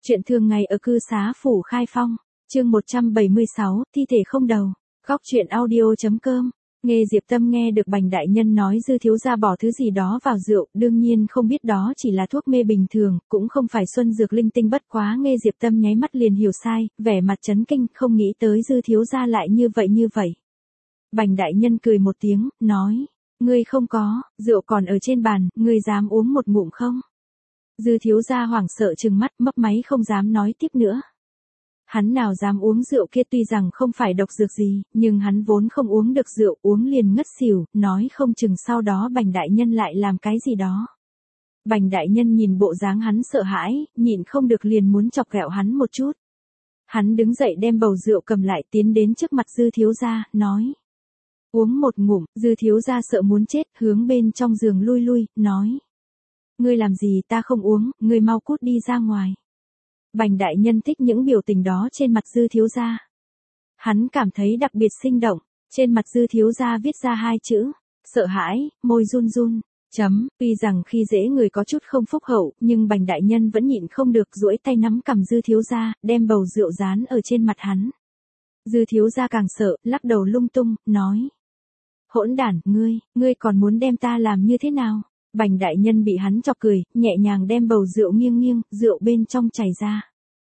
Chuyện thường ngày ở cư xá phủ Khai Phong, chương 176, thi thể không đầu. Góc truyện audio.com. Nghe Diệp Tâm nghe được Bành đại nhân nói Dư thiếu gia bỏ thứ gì đó vào rượu, đương nhiên không biết đó chỉ là thuốc mê bình thường, cũng không phải xuân dược linh tinh, bất quá nghe Diệp Tâm nháy mắt liền hiểu sai, vẻ mặt chấn kinh, không nghĩ tới Dư thiếu gia lại như vậy. Bành đại nhân cười một tiếng, nói, ngươi không có, rượu còn ở trên bàn, ngươi dám uống một ngụm không? Dư thiếu gia hoảng sợ trừng mắt, mấp máy không dám nói tiếp nữa. Hắn nào dám uống rượu kia, tuy rằng không phải độc dược gì, nhưng hắn vốn không uống được rượu, uống liền ngất xỉu, nói không chừng sau đó Bành đại nhân lại làm cái gì đó. Bành đại nhân nhìn bộ dáng hắn sợ hãi, nhịn không được liền muốn chọc ghẹo hắn một chút. Hắn đứng dậy đem bầu rượu cầm lại, tiến đến trước mặt Dư thiếu gia, nói. Uống một ngụm. Dư thiếu gia sợ muốn chết, hướng bên trong giường lui, nói. Ngươi làm gì, ta không uống, ngươi mau cút đi ra ngoài. Bành đại nhân thích những biểu tình đó trên mặt Dư thiếu gia. Hắn cảm thấy đặc biệt sinh động, trên mặt Dư thiếu gia viết ra hai chữ, sợ hãi, môi run. Tuy rằng khi dễ người có chút không phúc hậu, nhưng Bành đại nhân vẫn nhịn không được duỗi tay nắm cằm Dư thiếu gia, đem bầu rượu dán ở trên mặt hắn. Dư thiếu gia càng sợ, lắc đầu lung tung, nói. Hỗn đản, ngươi còn muốn đem ta làm như thế nào? Bành đại nhân bị hắn chọc cười, nhẹ nhàng đem bầu rượu nghiêng, rượu bên trong chảy ra.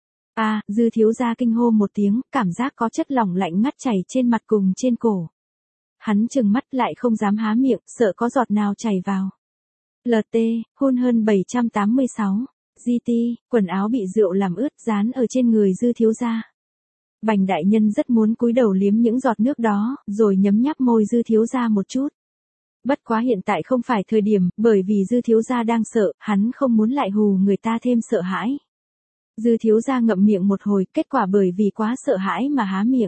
Dư thiếu gia kinh hô một tiếng, cảm giác có chất lỏng lạnh ngắt chảy trên mặt cùng trên cổ. Hắn trừng mắt lại không dám há miệng, sợ có giọt nào chảy vào. LT, hun hơn 786. GT, quần áo bị rượu làm ướt dán ở trên người Dư thiếu gia. Bành đại nhân rất muốn cúi đầu liếm những giọt nước đó, rồi nhấm nháp môi Dư thiếu gia một chút. Bất quá hiện tại không phải thời điểm, bởi vì Dư thiếu gia đang sợ, hắn không muốn lại hù người ta thêm sợ hãi. Dư thiếu gia ngậm miệng một hồi, kết quả bởi vì quá sợ hãi mà há miệng.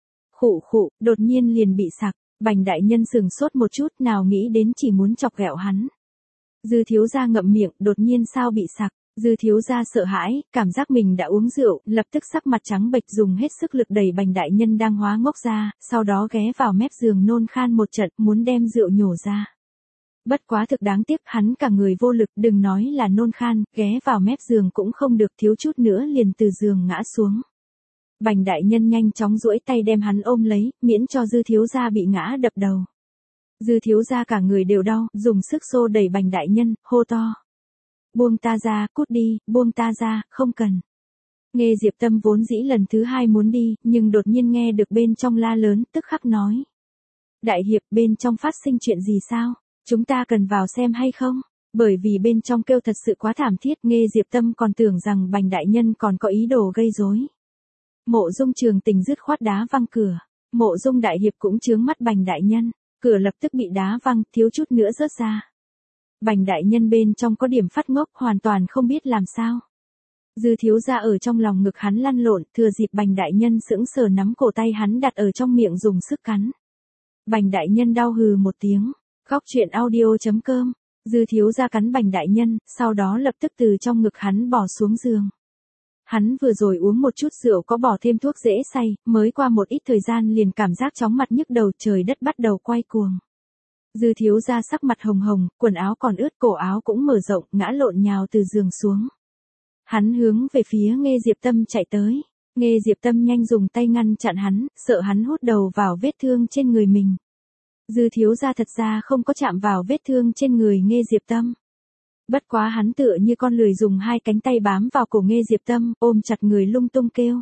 Khụ, đột nhiên liền bị sặc. Bành đại nhân sừng sốt một chút, nào nghĩ đến chỉ muốn chọc ghẹo hắn. Dư thiếu gia ngậm miệng, đột nhiên sao bị sặc. Dư thiếu gia sợ hãi, cảm giác mình đã uống rượu, lập tức sắc mặt trắng bệch, dùng hết sức lực đẩy Bành đại nhân đang hóa ngốc ra, sau đó ghé vào mép giường nôn khan một trận, muốn đem rượu nhổ ra. Bất quá thực đáng tiếc, hắn cả người vô lực, đừng nói là nôn khan, ghé vào mép giường cũng không được, thiếu chút nữa liền từ giường ngã xuống. Bành đại nhân nhanh chóng duỗi tay đem hắn ôm lấy, miễn cho Dư thiếu gia bị ngã đập đầu. Dư thiếu gia cả người đều đau, dùng sức xô đẩy Bành đại nhân, hô to. Buông ta ra, cút đi, buông ta ra, không cần. Nghe Diệp Tâm vốn dĩ lần thứ hai muốn đi, nhưng đột nhiên nghe được bên trong la lớn, tức khắc nói. Đại hiệp, bên trong phát sinh chuyện gì sao? Chúng ta cần vào xem hay không? Bởi vì bên trong kêu thật sự quá thảm thiết, nghe Diệp Tâm còn tưởng rằng Bành đại nhân còn có ý đồ gây rối. Mộ Dung Trường Tình dứt khoát đá văng cửa. Mộ Dung đại hiệp cũng chướng mắt Bành đại nhân, cửa lập tức bị đá văng, thiếu chút nữa rớt ra. Bành đại nhân bên trong có điểm phát ngốc, hoàn toàn không biết làm sao. Dư thiếu gia ở trong lòng ngực hắn lăn lộn, thừa dịp Bành đại nhân sững sờ nắm cổ tay hắn đặt ở trong miệng dùng sức cắn. Bành đại nhân đau hừ một tiếng. Góc truyện audio.com. Dư thiếu gia cắn Bành đại nhân, sau đó lập tức từ trong ngực hắn bỏ xuống giường. Hắn vừa rồi uống một chút rượu có bỏ thêm thuốc dễ say, mới qua một ít thời gian liền cảm giác chóng mặt nhức đầu, trời đất bắt đầu quay cuồng. Dư thiếu gia sắc mặt hồng, quần áo còn ướt, cổ áo cũng mở rộng, ngã lộn nhào từ giường xuống. Hắn hướng về phía Nghe Diệp Tâm chạy tới. Nghe Diệp Tâm nhanh dùng tay ngăn chặn hắn, sợ hắn hút đầu vào vết thương trên người mình. Dư thiếu gia thật ra không có chạm vào vết thương trên người Nghe Diệp Tâm. Bất quá hắn tựa như con lười dùng hai cánh tay bám vào cổ Nghe Diệp Tâm, ôm chặt người lung tung kêu.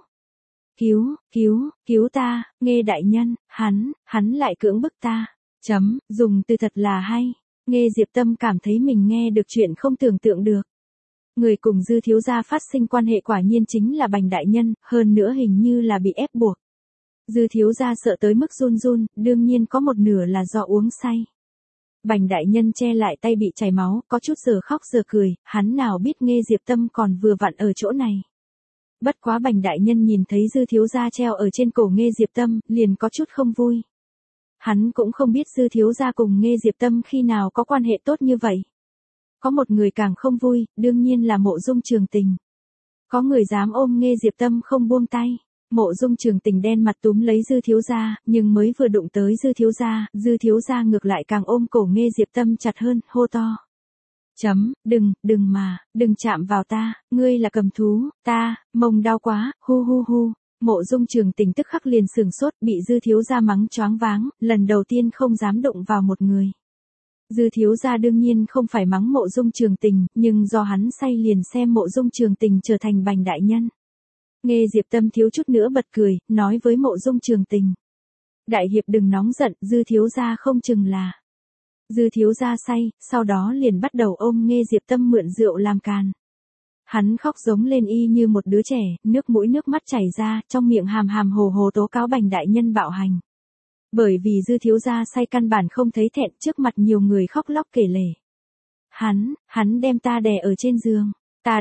Cứu ta, Nghe đại nhân, hắn lại cưỡng bức ta. Dùng từ thật là hay. Nghe Diệp Tâm cảm thấy mình nghe được chuyện không tưởng tượng được. Người cùng Dư thiếu gia phát sinh quan hệ quả nhiên chính là Bành đại nhân, hơn nữa hình như là bị ép buộc. Dư thiếu gia sợ tới mức run, đương nhiên có một nửa là do uống say. Bành đại nhân che lại tay bị chảy máu, có chút giờ khóc giờ cười, hắn nào biết Nghe Diệp Tâm còn vừa vặn ở chỗ này. Bất quá Bành đại nhân nhìn thấy Dư thiếu gia treo ở trên cổ Nghe Diệp Tâm, liền có chút không vui. Hắn cũng không biết Dư thiếu gia cùng Nghe Diệp Tâm khi nào có quan hệ tốt như vậy. Có một người càng không vui, đương nhiên là Mộ Dung Trường Tình. Có người dám ôm Nghe Diệp Tâm không buông tay. Mộ Dung Trường Tình đen mặt túm lấy Dư thiếu gia, nhưng mới vừa đụng tới Dư thiếu gia ngược lại càng ôm cổ Nghe Diệp Tâm chặt hơn, hô to. Đừng chạm vào ta, ngươi là cầm thú, mông đau quá, hu hu hu. Mộ Dung Trường Tình tức khắc liền sừng sốt, bị Dư thiếu gia mắng choáng váng, lần đầu tiên không dám đụng vào một người. Dư thiếu gia đương nhiên không phải mắng Mộ Dung Trường Tình, nhưng do hắn say liền xem Mộ Dung Trường Tình trở thành bành đại nhân. Nghe Diệp Tâm thiếu chút nữa bật cười, nói với Mộ Dung Trường Tình. Đại hiệp đừng nóng giận, Dư thiếu gia không chừng là. Dư thiếu gia say, sau đó liền bắt đầu ôm Nghe Diệp Tâm mượn rượu làm càn. Hắn khóc giống lên y như một đứa trẻ, nước mũi nước mắt chảy ra, trong miệng hàm hàm hồ hồ tố cáo bành đại nhân bạo hành. Bởi vì Dư thiếu gia say căn bản không thấy thẹn, trước mặt nhiều người khóc lóc kể lể. Hắn đem ta đè ở trên giường, ta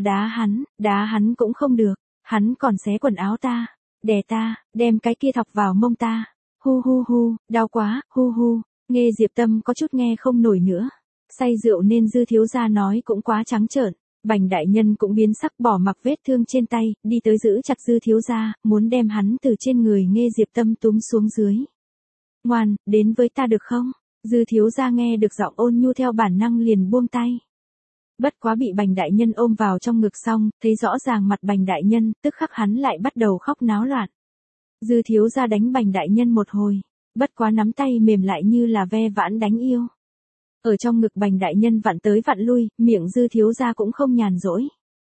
đá hắn cũng không được, hắn còn xé quần áo ta, đè ta, đem cái kia thọc vào mông ta. Hu hu hu, đau quá, hu hu. Nghe Diệp Tâm có chút nghe không nổi nữa. Say rượu nên Dư thiếu gia nói cũng quá trắng trợn. Bành đại nhân cũng biến sắc, bỏ mặc vết thương trên tay, đi tới giữ chặt Dư thiếu gia, muốn đem hắn từ trên người Nghe Diệp Tâm túm xuống dưới. Ngoan, đến với ta được không? Dư thiếu gia nghe được giọng ôn nhu theo bản năng liền buông tay. Bất quá bị bành đại nhân ôm vào trong ngực xong, thấy rõ ràng mặt bành đại nhân, tức khắc hắn lại bắt đầu khóc náo loạn. Dư thiếu gia đánh bành đại nhân một hồi, bất quá nắm tay mềm lại như là ve vãn đánh yêu. Ở trong ngực bành đại nhân vặn tới vặn lui, miệng Dư thiếu gia cũng không nhàn rỗi.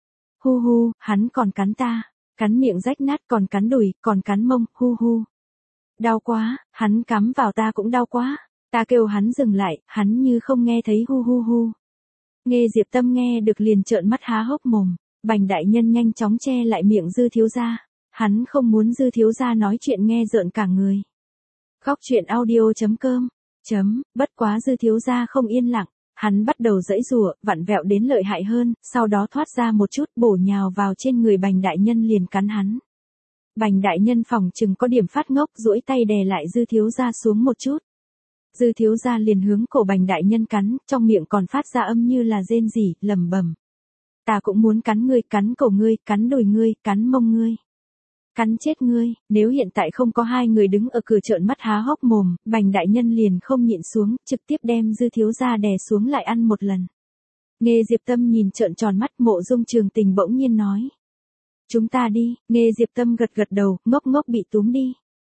Hu hu, hắn còn cắn ta, cắn miệng rách nát, còn cắn đùi, còn cắn mông, hu hu. Đau quá, hắn cắm vào ta cũng đau quá, ta kêu hắn dừng lại, hắn như không nghe thấy, hu hu hu. Nghe Diệp Tâm nghe được liền trợn mắt há hốc mồm, bành đại nhân nhanh chóng che lại miệng Dư thiếu gia, hắn không muốn Dư thiếu gia nói chuyện nghe rợn cả người. Khóc chuyện audio.com. Bất quá Dư thiếu gia không yên lặng, hắn bắt đầu giãy giụa, vặn vẹo đến lợi hại hơn, sau đó thoát ra một chút, bổ nhào vào trên người bành đại nhân liền cắn hắn. Bành đại nhân phòng chừng có điểm phát ngốc, duỗi tay đè lại Dư thiếu gia xuống một chút. Dư thiếu gia liền hướng cổ bành đại nhân cắn, trong miệng còn phát ra âm như là rên rỉ, lẩm bẩm. Ta cũng muốn cắn ngươi, cắn cổ ngươi, cắn đùi ngươi, cắn mông ngươi. Cắn chết ngươi, nếu hiện tại không có hai người đứng ở cửa trợn mắt há hốc mồm, bành đại nhân liền không nhịn xuống, trực tiếp đem Dư thiếu gia đè xuống lại ăn một lần. Nghe Diệp Tâm nhìn trợn tròn mắt, Mộ Dung Trường Tình bỗng nhiên nói. Chúng ta đi, Nghe Diệp Tâm gật gật đầu, ngốc ngốc bị túm đi.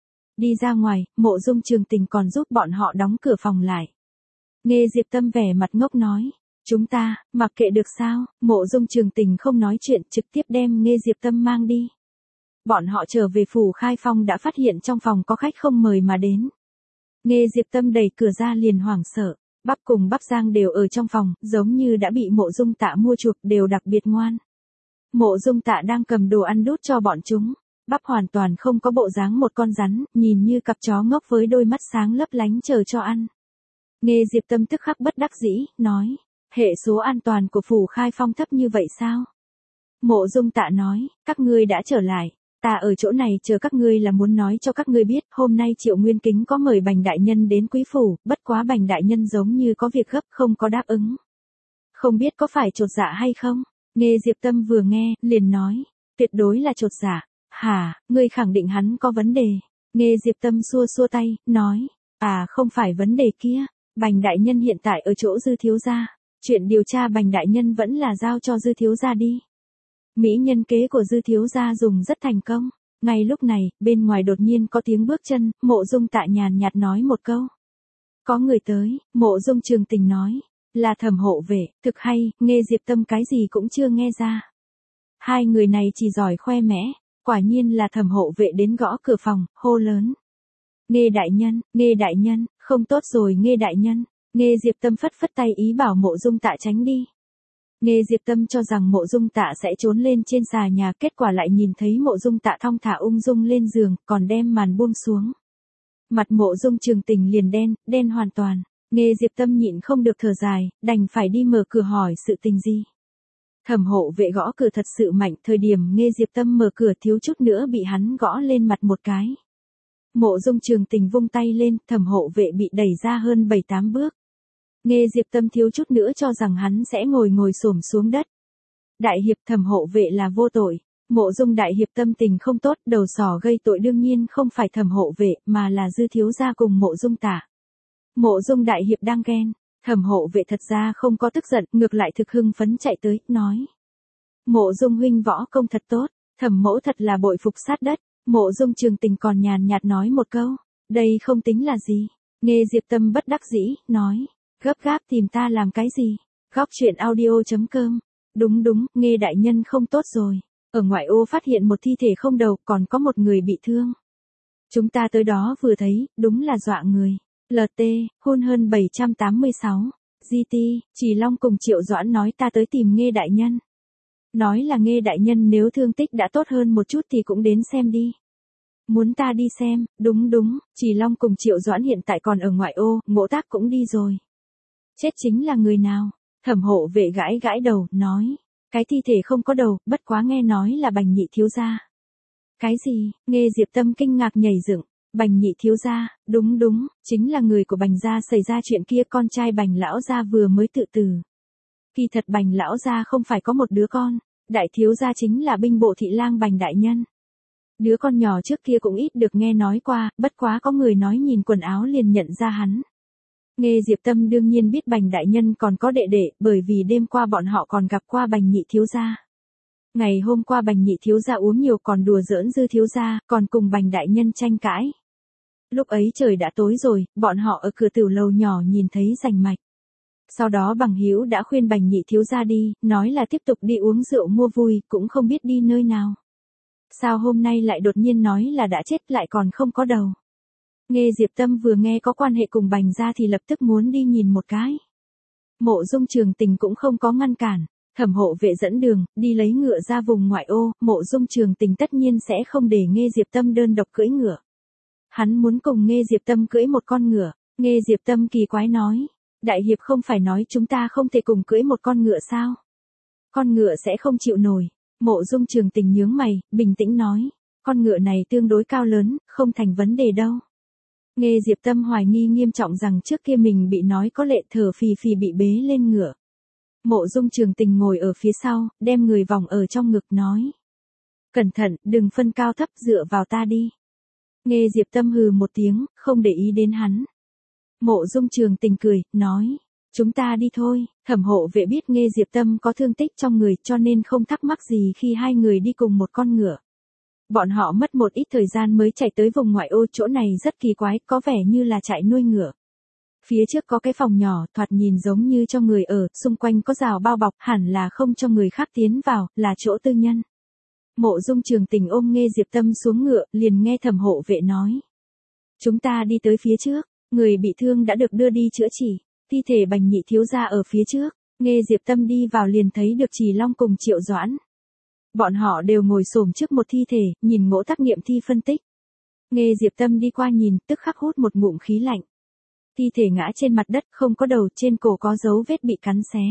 Đi ra ngoài, Mộ Dung Trường Tình còn giúp bọn họ đóng cửa phòng lại. Nghe Diệp Tâm vẻ mặt ngốc nói. Chúng ta, mặc kệ được sao, Mộ Dung Trường Tình không nói chuyện, trực tiếp đem Nghe Diệp Tâm mang đi. Bọn họ trở về phủ Khai Phong đã phát hiện trong phòng có khách không mời mà đến. Nghe Diệp Tâm đẩy cửa ra liền hoảng sợ, Bắp cùng Bắp Giang đều ở trong phòng, giống như đã bị Mộ Dung Tạ mua chuộc, đều đặc biệt ngoan. Mộ Dung Tạ đang cầm đồ ăn đút cho bọn chúng, Bắp hoàn toàn không có bộ dáng một con rắn, nhìn như cặp chó ngốc với đôi mắt sáng lấp lánh chờ cho ăn. Nghe Diệp Tâm tức khắc bất đắc dĩ, nói, hệ số an toàn của phủ Khai Phong thấp như vậy sao? Mộ Dung Tạ nói, các ngươi đã trở lại. Ta ở chỗ này chờ các ngươi là muốn nói cho các ngươi biết, hôm nay Triệu Nguyên Kính có mời bành đại nhân đến quý phủ, bất quá bành đại nhân giống như có việc gấp không có đáp ứng. Không biết có phải chột dạ hay không? Nghe Diệp Tâm vừa nghe, liền nói, tuyệt đối là chột dạ. Hả, ngươi khẳng định hắn có vấn đề. Nghe Diệp Tâm xua xua tay, nói, không phải vấn đề kia, bành đại nhân hiện tại ở chỗ Dư thiếu gia, chuyện điều tra bành đại nhân vẫn là giao cho Dư thiếu gia đi. Mỹ nhân kế của Dư thiếu gia dùng rất thành công. Ngay lúc này, bên ngoài đột nhiên có tiếng bước chân, Mộ Dung Tạ nhàn nhạt nói một câu. Có người tới, Mộ Dung Trường Tình nói, là Thẩm hộ vệ, thực hay, Nghe Diệp Tâm cái gì cũng chưa nghe ra. Hai người này chỉ giỏi khoe mẽ, quả nhiên là Thẩm hộ vệ đến gõ cửa phòng, hô lớn. Nghe đại nhân, không tốt rồi Nghe đại nhân. Nghe Diệp Tâm phất phất tay ý bảo Mộ Dung Tạ tránh đi. Nghe Diệp Tâm cho rằng Mộ Dung Tạ sẽ trốn lên trên xà nhà, kết quả lại nhìn thấy Mộ Dung Tạ thong thả ung dung lên giường, còn đem màn buông xuống. Mặt Mộ Dung Trường Tình liền đen hoàn toàn. Nghe Diệp Tâm nhịn không được thở dài, đành phải đi mở cửa hỏi sự tình gì. Thẩm hộ vệ gõ cửa thật sự mạnh, thời điểm Nghe Diệp Tâm mở cửa thiếu chút nữa bị hắn gõ lên mặt một cái. Mộ Dung Trường Tình vung tay lên, Thẩm hộ vệ bị đẩy ra hơn 7-8 bước. Nghe Diệp Tâm thiếu chút nữa cho rằng hắn sẽ ngồi xổm xuống đất. Đại hiệp, Thẩm hộ vệ là vô tội. Mộ Dung đại hiệp tâm tình không tốt, đầu sỏ gây tội đương nhiên không phải Thẩm hộ vệ, mà là Dư thiếu gia cùng Mộ Dung Tạ. Mộ Dung đại hiệp đang ghen. Thẩm Hộ Vệ thật ra không có tức giận, ngược lại thực hưng phấn chạy tới, nói. Mộ Dung huynh võ công thật tốt, Thẩm mẫu thật là bội phục sát đất. Mộ Dung Trường Tình còn nhàn nhạt nói một câu, đây không tính là gì. Nghe Diệp Tâm bất đắc dĩ, nói, gấp gáp tìm ta làm cái gì? Góc truyện audio.com. Đúng, Nghe đại nhân không tốt rồi. Ở ngoại ô phát hiện một thi thể không đầu, còn có một người bị thương. Chúng ta tới đó vừa thấy, đúng là dọa người. LT, hôn hơn 786. GT, Chỉ Long cùng Triệu Doãn nói ta tới tìm Nghe đại nhân. Nói là Nghe đại nhân nếu thương tích đã tốt hơn một chút thì cũng đến xem đi. Muốn ta đi xem, đúng, Chỉ Long cùng Triệu Doãn hiện tại còn ở ngoại ô, Ngỗ Tác cũng đi rồi. Chết chính là người nào? Thẩm Hộ Vệ gãi đầu, nói. Cái thi thể không có đầu, bất quá nghe nói là Bành nhị thiếu gia. Cái gì? Nghe Diệp Tâm kinh ngạc nhảy dựng. Bành nhị thiếu gia, đúng, chính là người của Bành gia xảy ra chuyện kia, con trai Bành lão gia vừa mới tự tử. Kỳ thật Bành lão gia không phải có một đứa con, đại thiếu gia chính là binh bộ thị lang Bành đại nhân. Đứa con nhỏ trước kia cũng ít được nghe nói qua, bất quá có người nói nhìn quần áo liền nhận ra hắn. Nghe Diệp Tâm đương nhiên biết Bành đại nhân còn có đệ đệ, bởi vì đêm qua bọn họ còn gặp qua Bành nhị thiếu gia. Ngày hôm qua Bành nhị thiếu gia uống nhiều còn đùa giỡn Dư thiếu gia, còn cùng Bành đại nhân tranh cãi. Lúc ấy trời đã tối rồi, bọn họ ở cửa tiểu lầu nhỏ nhìn thấy rành mạch. Sau đó bằng hữu đã khuyên Bành nhị thiếu gia đi, nói là tiếp tục đi uống rượu mua vui, cũng không biết đi nơi nào. Sao hôm nay lại đột nhiên nói là đã chết lại còn không có đầu. Nghe Diệp Tâm vừa nghe có quan hệ cùng Bành gia thì lập tức muốn đi nhìn một cái. Mộ Dung Trường Tình cũng không có ngăn cản. Thẩm Hộ Vệ dẫn đường, đi lấy ngựa ra vùng ngoại ô, Mộ Dung Trường Tình tất nhiên sẽ không để Nghe Diệp Tâm đơn độc cưỡi ngựa. Hắn muốn cùng Nghe Diệp Tâm cưỡi một con ngựa. Nghe Diệp Tâm kỳ quái nói. Đại hiệp không phải nói chúng ta không thể cùng cưỡi một con ngựa sao? Con ngựa sẽ không chịu nổi. Mộ Dung Trường Tình nhướng mày, bình tĩnh nói. Con ngựa này tương đối cao lớn, không thành vấn đề đâu. Nghe Diệp Tâm hoài nghi nghiêm trọng rằng trước kia mình bị nói có lệ, thở phì phì bị bế lên ngựa. Mộ Dung Trường Tình ngồi ở phía sau, đem người vòng ở trong ngực nói. Cẩn thận, đừng phân cao thấp, dựa vào ta đi. Nghe Diệp Tâm hừ một tiếng, không để ý đến hắn. Mộ Dung Trường Tình cười, nói. Chúng ta đi thôi. Thẩm Hộ Vệ biết Nghe Diệp Tâm có thương tích trong người cho nên không thắc mắc gì khi hai người đi cùng một con ngựa. Bọn họ mất một ít thời gian mới chạy tới vùng ngoại ô, chỗ này rất kỳ quái, có vẻ như là trại nuôi ngựa. Phía trước có cái phòng nhỏ, thoạt nhìn giống như cho người ở, xung quanh có rào bao bọc, hẳn là không cho người khác tiến vào, là chỗ tư nhân. Mộ Dung Trường Tình ôm Nghe Diệp Tâm xuống ngựa, liền nghe Thẩm Hộ Vệ nói. Chúng ta đi tới phía trước, người bị thương đã được đưa đi chữa trị, thi thể Bành nhị thiếu gia ở phía trước. Nghe Diệp Tâm đi vào liền thấy được Chỉ Long cùng Triệu Doãn. Bọn họ đều ngồi xổm trước một thi thể, nhìn Ngỗ Tác nghiệm thi phân tích. Nghe Diệp Tâm đi qua nhìn, tức khắc hút một ngụm khí lạnh. Thi thể ngã trên mặt đất, không có đầu, trên cổ có dấu vết bị cắn xé.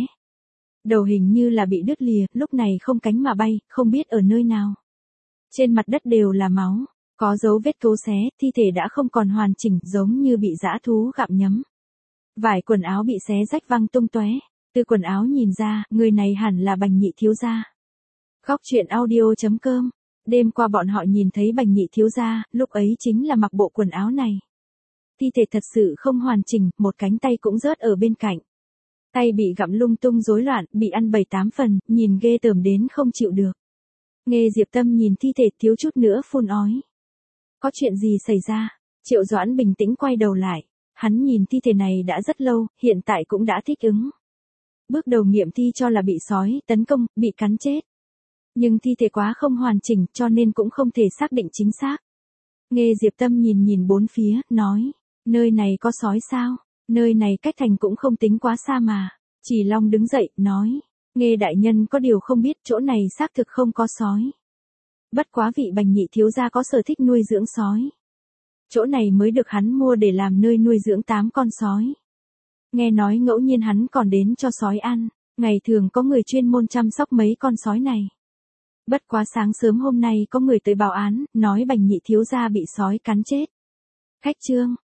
Đầu hình như là bị đứt lìa, lúc này không cánh mà bay, không biết ở nơi nào. Trên mặt đất đều là máu, có dấu vết cấu xé, thi thể đã không còn hoàn chỉnh, giống như bị dã thú gặm nhấm. Vải quần áo bị xé rách văng tung tóe. Từ quần áo nhìn ra, người này hẳn là Bành nhị thiếu gia. Góc truyện audio.com. Đêm qua bọn họ nhìn thấy Bành nhị thiếu gia, lúc ấy chính là mặc bộ quần áo này. Thi thể thật sự không hoàn chỉnh, một cánh tay cũng rớt ở bên cạnh. Tay bị gặm lung tung rối loạn, bị ăn 7-8 phần, nhìn ghê tởm đến không chịu được. Nghe Diệp Tâm nhìn thi thể thiếu chút nữa phun ói. Có chuyện gì xảy ra? Triệu Doãn bình tĩnh quay đầu lại. Hắn nhìn thi thể này đã rất lâu, hiện tại cũng đã thích ứng. Bước đầu nghiệm thi cho là bị sói tấn công, bị cắn chết. Nhưng thi thể quá không hoàn chỉnh cho nên cũng không thể xác định chính xác. Nghe Diệp Tâm nhìn bốn phía, nói. Nơi này có sói sao? Nơi này cách thành cũng không tính quá xa mà. Chỉ Long đứng dậy, nói. Nghe đại nhân có điều không biết, chỗ này xác thực không có sói. Bất quá vị Bành nhị thiếu gia có sở thích nuôi dưỡng sói. Chỗ này mới được hắn mua để làm nơi nuôi dưỡng 8 con sói. Nghe nói ngẫu nhiên hắn còn đến cho sói ăn, ngày thường có người chuyên môn chăm sóc mấy con sói này. Bất quá sáng sớm hôm nay có người tới báo án, nói Bành nhị thiếu gia bị sói cắn chết. Khách trương,